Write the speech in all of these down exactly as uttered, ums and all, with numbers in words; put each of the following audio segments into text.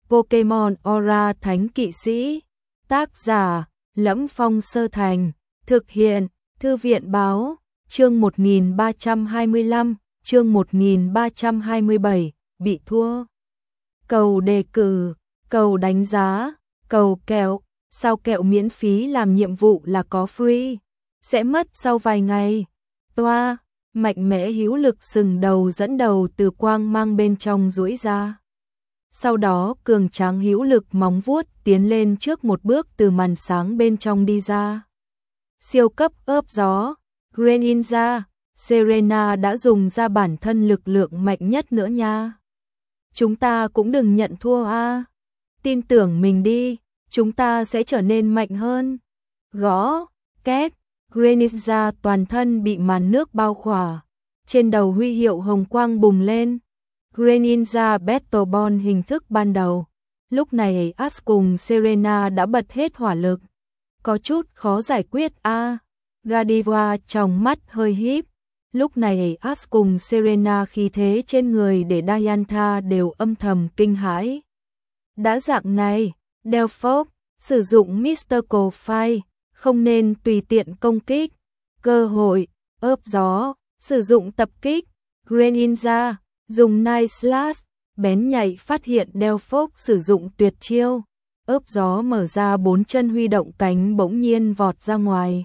Pokemon Aura Thánh Kỵ Sĩ. Tác giả: Lẫm Phong Sơ Thành. Thực hiện: Thư viện báo. Chương một nghìn ba trăm hai mươi lăm, chương một nghìn ba trăm hai mươi bảy, bị thua. Cầu đề cử, cầu đánh giá, cầu kẹo, sao kẹo miễn phí làm nhiệm vụ là có free, sẽ mất sau vài ngày. Toa, mạnh mẽ hữu lực sừng đầu dẫn đầu từ quang mang bên trong duỗi ra. Sau đó cường tráng hữu lực móng vuốt tiến lên trước một bước từ màn sáng bên trong đi ra. Siêu cấp ớp gió, Greninja, Serena đã dùng ra bản thân lực lượng mạnh nhất nữa nha. Chúng ta cũng đừng nhận thua a. Tin tưởng mình đi, chúng ta sẽ trở nên mạnh hơn. Gõ, két, Greninja toàn thân bị màn nước bao khỏa. Trên đầu huy hiệu hồng quang bùng lên. Greninja Battle Ball hình thức ban đầu. Lúc này Ash cùng Serena đã bật hết hỏa lực. Có chút khó giải quyết a. À. Godiva trong mắt hơi híp. Lúc này Ash cùng Serena khí thế trên người để Diantha đều âm thầm kinh hãi. Đã dạng này, Delphos sử dụng Mystical Fire, không nên tùy tiện công kích. Cơ hội, ớp gió, sử dụng tập kích. Greninja dùng Night Slash, bén nhạy phát hiện Delphos sử dụng tuyệt chiêu. Ớp gió mở ra bốn chân huy động cánh bỗng nhiên vọt ra ngoài.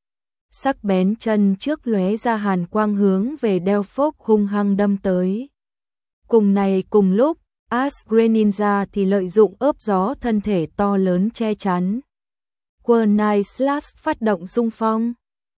Sắc bén chân trước lóe ra hàn quang hướng về Delphos hung hăng đâm tới. Cùng này cùng lúc, Ash Greninja thì lợi dụng ớp gió thân thể to lớn che chắn. Quơ Night Slash phát động xung phong.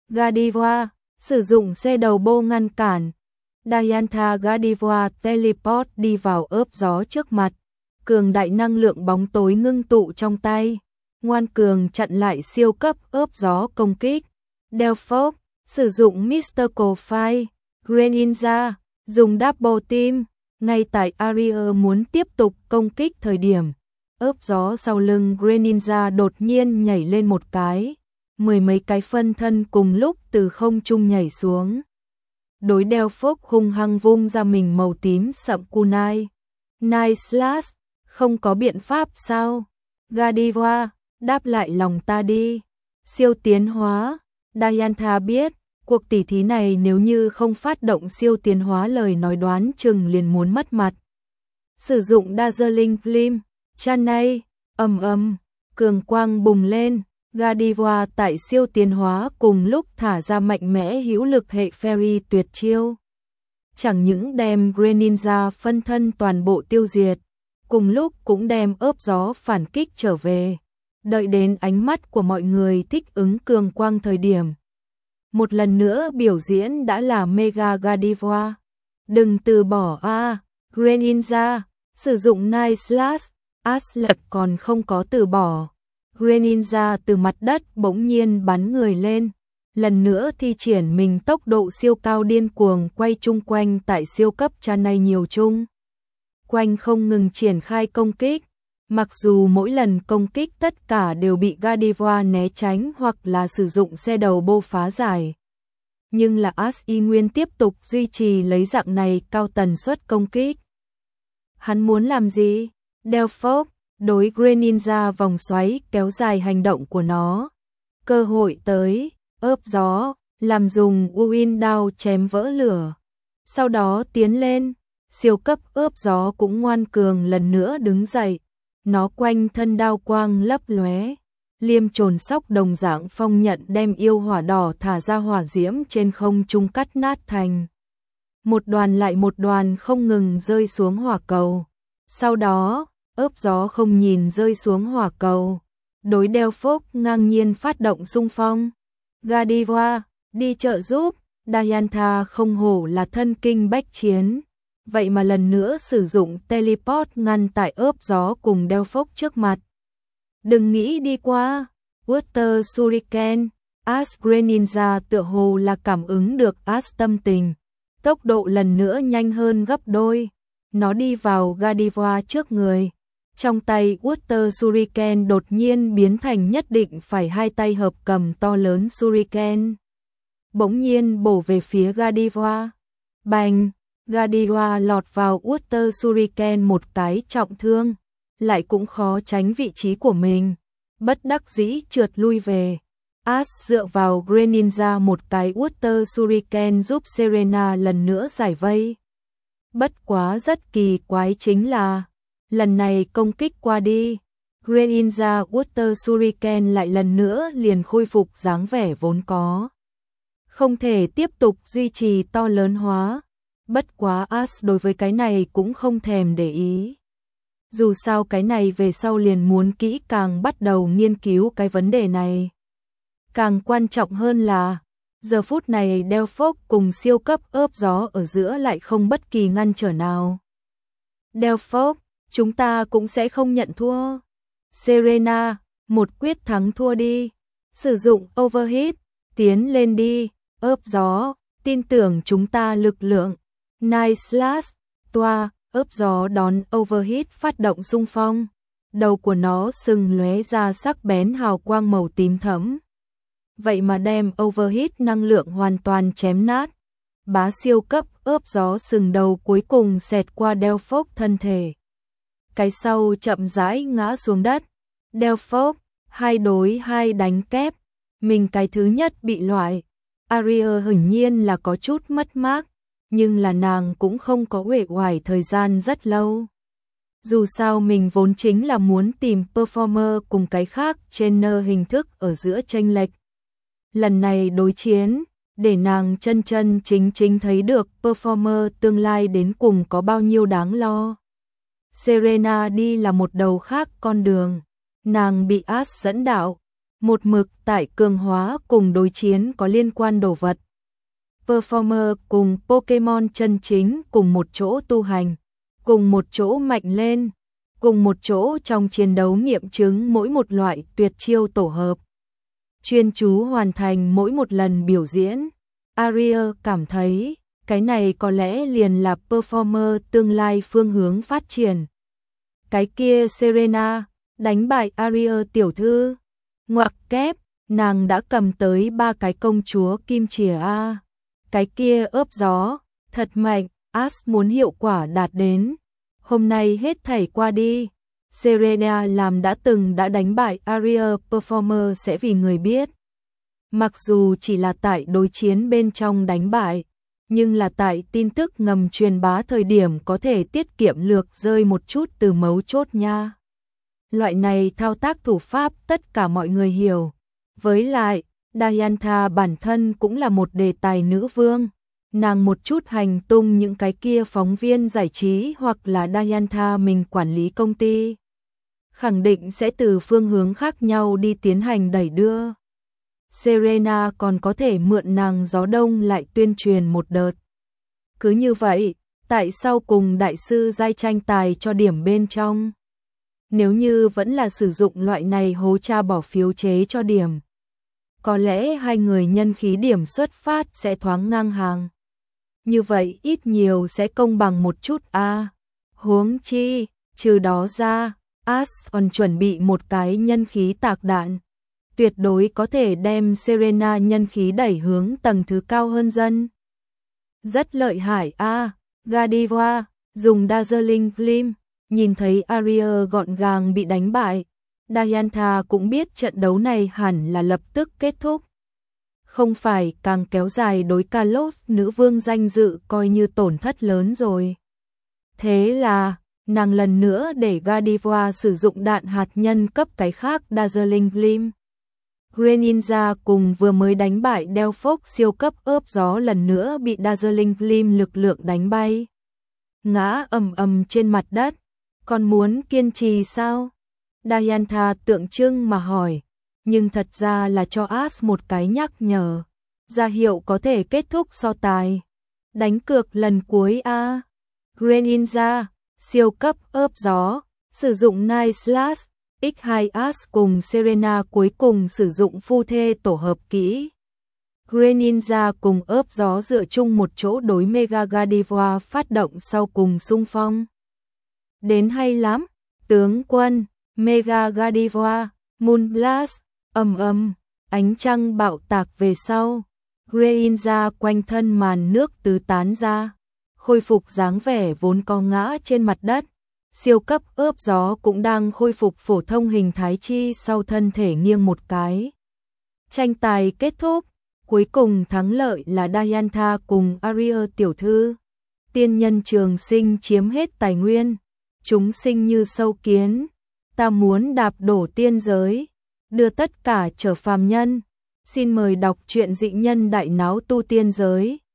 Godiva sử dụng xe đầu bô ngăn cản. Diantha Godiva teleport đi vào ớp gió trước mặt. Cường đại năng lượng bóng tối ngưng tụ trong tay. Ngoan cường chặn lại siêu cấp ớp gió công kích. Delphos sử dụng Mystical Fire. Greninja dùng Double Team. Ngay tại Aria muốn tiếp tục công kích thời điểm, ớp gió sau lưng Greninja đột nhiên nhảy lên một cái. Mười mấy cái phân thân cùng lúc từ không trung nhảy xuống. Đối Delphos hung hăng vung ra mình màu tím sậm kunai. Night Slash, không có biện pháp sao? Godiva, đáp lại lòng ta đi. Siêu tiến hóa. Diantha biết, cuộc tỉ thí này nếu như không phát động siêu tiến hóa lời nói đoán chừng liền muốn mất mặt. Sử dụng Dazzling Flame, Chanay, ầm ầm, cường quang bùng lên. Godiva tại siêu tiến hóa cùng lúc thả ra mạnh mẽ hữu lực hệ Fairy tuyệt chiêu. Chẳng những đem Greninja phân thân toàn bộ tiêu diệt, cùng lúc cũng đem ớp gió phản kích trở về. Đợi đến ánh mắt của mọi người thích ứng cường quang thời điểm. Một lần nữa biểu diễn đã là Mega Godiva. Đừng từ bỏ a, à, Greninja, sử dụng Night Slash, Ashley còn không có từ bỏ. Greninja từ mặt đất bỗng nhiên bắn người lên, lần nữa thi triển mình tốc độ siêu cao điên cuồng quay chung quanh tại siêu cấp Chanay nhiều chung. Quanh không ngừng triển khai công kích, mặc dù mỗi lần công kích tất cả đều bị Godiva né tránh hoặc là sử dụng xe đầu bô phá giải. Nhưng là Ash y nguyên tiếp tục duy trì lấy dạng này cao tần suất công kích. Hắn muốn làm gì? Delphos đối Greninja vòng xoáy kéo dài hành động của nó. Cơ hội tới, ớp gió, làm dùng Wind Đao chém vỡ lửa. Sau đó tiến lên, siêu cấp ớp gió cũng ngoan cường lần nữa đứng dậy. Nó quanh thân đao quang lấp lóe. Liêm trồn sóc đồng dạng phong nhận đem yêu hỏa đỏ thả ra hỏa diễm trên không trung cắt nát thành. Một đoàn lại một đoàn không ngừng rơi xuống hỏa cầu. Sau đó, ớp gió không nhìn rơi xuống hỏa cầu. Đối Delphos ngang nhiên phát động xung phong. Godiva, đi trợ giúp. Diantha không hổ là thân kinh bách chiến. Vậy mà lần nữa sử dụng teleport ngăn tại ớp gió cùng Delphos trước mặt. Đừng nghĩ đi qua. Water Shuriken. Ash Greninja tựa hồ là cảm ứng được Ash tâm tình. Tốc độ lần nữa nhanh hơn gấp đôi. Nó đi vào Godiva trước người. Trong tay Water Shuriken đột nhiên biến thành nhất định phải hai tay hợp cầm to lớn Shuriken. Bỗng nhiên bổ về phía Godiva. Bành! Godiva lọt vào Water Shuriken một cái trọng thương. lại cũng khó tránh vị trí của mình, bất đắc dĩ trượt lui về. Ash dựa vào Greninja một cái Water Shuriken giúp Serena lần nữa giải vây. Bất quá rất kỳ quái chính là, lần này công kích qua đi, Greninja Water Shuriken lại lần nữa liền khôi phục dáng vẻ vốn có. Không thể tiếp tục duy trì to lớn hóa, bất quá Ash đối với cái này cũng không thèm để ý. Dù sao cái này về sau liền muốn kỹ càng bắt đầu nghiên cứu cái vấn đề này. Càng quan trọng hơn là, giờ phút này Delphox cùng siêu cấp ướp gió ở giữa lại không bất kỳ ngăn trở nào. Delphox, chúng ta cũng sẽ không nhận thua. Serena, một quyết thắng thua đi. Sử dụng overheat, tiến lên đi, ướp gió, tin tưởng chúng ta lực lượng. Night Slash, toa, ướp gió đón overheat phát động xung phong. Đầu của nó sừng lóe ra sắc bén hào quang màu tím thẫm. Vậy mà đem overheat năng lượng hoàn toàn chém nát. Bá siêu cấp ướp gió sừng đầu cuối cùng xẹt qua Delphox thân thể. Cái sau chậm rãi ngã xuống đất. Delphox, hai đối hai đánh kép. Mình cái thứ nhất bị loại. Aria hiển nhiên là có chút mất mát, nhưng là nàng cũng không có uể oải thời gian rất lâu. Dù sao mình vốn chính là muốn tìm performer cùng cái khác trainer hình thức ở giữa chênh lệch. Lần này đối chiến, để nàng chân chân chính chính thấy được performer tương lai đến cùng có bao nhiêu đáng lo. Serena đi là một đầu khác con đường, nàng bị Ash dẫn đạo, một mực tại cường hóa cùng đối chiến có liên quan đồ vật. Performer cùng Pokemon chân chính cùng một chỗ tu hành, cùng một chỗ mạnh lên, cùng một chỗ trong chiến đấu nghiệm chứng mỗi một loại tuyệt chiêu tổ hợp. Chuyên chú hoàn thành mỗi một lần biểu diễn. Aria cảm thấy, cái này có lẽ liền là performer tương lai phương hướng phát triển. Cái kia Serena, đánh bại Aria tiểu thư. Ngoặc kép, nàng đã cầm tới ba cái công chúa kim chìa A. Cái kia ướp gió, thật mạnh, Ash muốn hiệu quả đạt đến. Hôm nay hết thảy qua đi. Serena làm đã từng đã đánh bại Aria performer sẽ vì người biết. Mặc dù chỉ là tại đối chiến bên trong đánh bại, nhưng là tại tin tức ngầm truyền bá thời điểm có thể tiết kiệm lược rơi một chút từ mấu chốt nha. Loại này thao tác thủ pháp tất cả mọi người hiểu. Với lại, Diantha bản thân cũng là một đề tài nữ vương. Nàng một chút hành tung những cái kia phóng viên giải trí hoặc là Diantha mình quản lý công ty. Khẳng định sẽ từ phương hướng khác nhau đi tiến hành đẩy đưa. Serena còn có thể mượn nàng gió đông lại tuyên truyền một đợt. Cứ như vậy, tại sao cùng đại sư giai tranh tài cho điểm bên trong? Nếu như vẫn là sử dụng loại này hố cha bỏ phiếu chế cho điểm, có lẽ hai người nhân khí điểm xuất phát sẽ thoáng ngang hàng. Như vậy ít nhiều sẽ công bằng một chút a. À. Huống chi, trừ đó ra, Ash còn chuẩn bị một cái nhân khí tạc đạn. Tuyệt đối có thể đem Serena nhân khí đẩy hướng tầng thứ cao hơn dân. Rất lợi hại a. À. Godiva, dùng Dazzling Gleam, nhìn thấy Aria gọn gàng bị đánh bại. Diantha cũng biết trận đấu này hẳn là lập tức kết thúc. Không phải càng kéo dài đối Kalos nữ vương danh dự coi như tổn thất lớn rồi. Thế là, nàng lần nữa để Godiva sử dụng đạn hạt nhân cấp cái khác Dazzling Gleam. Greninja cùng vừa mới đánh bại Delphox siêu cấp ướp gió lần nữa bị Dazzling Gleam lực lượng đánh bay. Ngã ầm ầm trên mặt đất. Còn muốn kiên trì sao? Diantha tượng trưng mà hỏi, nhưng thật ra là cho Ash một cái nhắc nhở, ra hiệu có thể kết thúc so tài. Đánh cược lần cuối a. Greninja, siêu cấp ướp gió, sử dụng Night Slash, ích hai Ash cùng Serena cuối cùng sử dụng phu thê tổ hợp kỹ. Greninja cùng ướp gió dựa chung một chỗ đối Mega Godiva phát động sau cùng xung phong. Đến hay lắm, tướng quân, Mega Godiva, Moonblast, ầm ầm, ánh trăng bạo tạc về sau. Greninja quanh thân màn nước tứ tán ra, khôi phục dáng vẻ vốn có ngã trên mặt đất. Siêu cấp ướp gió cũng đang khôi phục phổ thông hình thái chi sau thân thể nghiêng một cái. Tranh tài kết thúc, cuối cùng thắng lợi là Diantha cùng Arya tiểu thư. Tiên nhân trường sinh chiếm hết tài nguyên, chúng sinh như sâu kiến, ta muốn đạp đổ tiên giới, đưa tất cả trở phàm nhân. Xin mời đọc truyện Dị nhân đại náo tu tiên giới.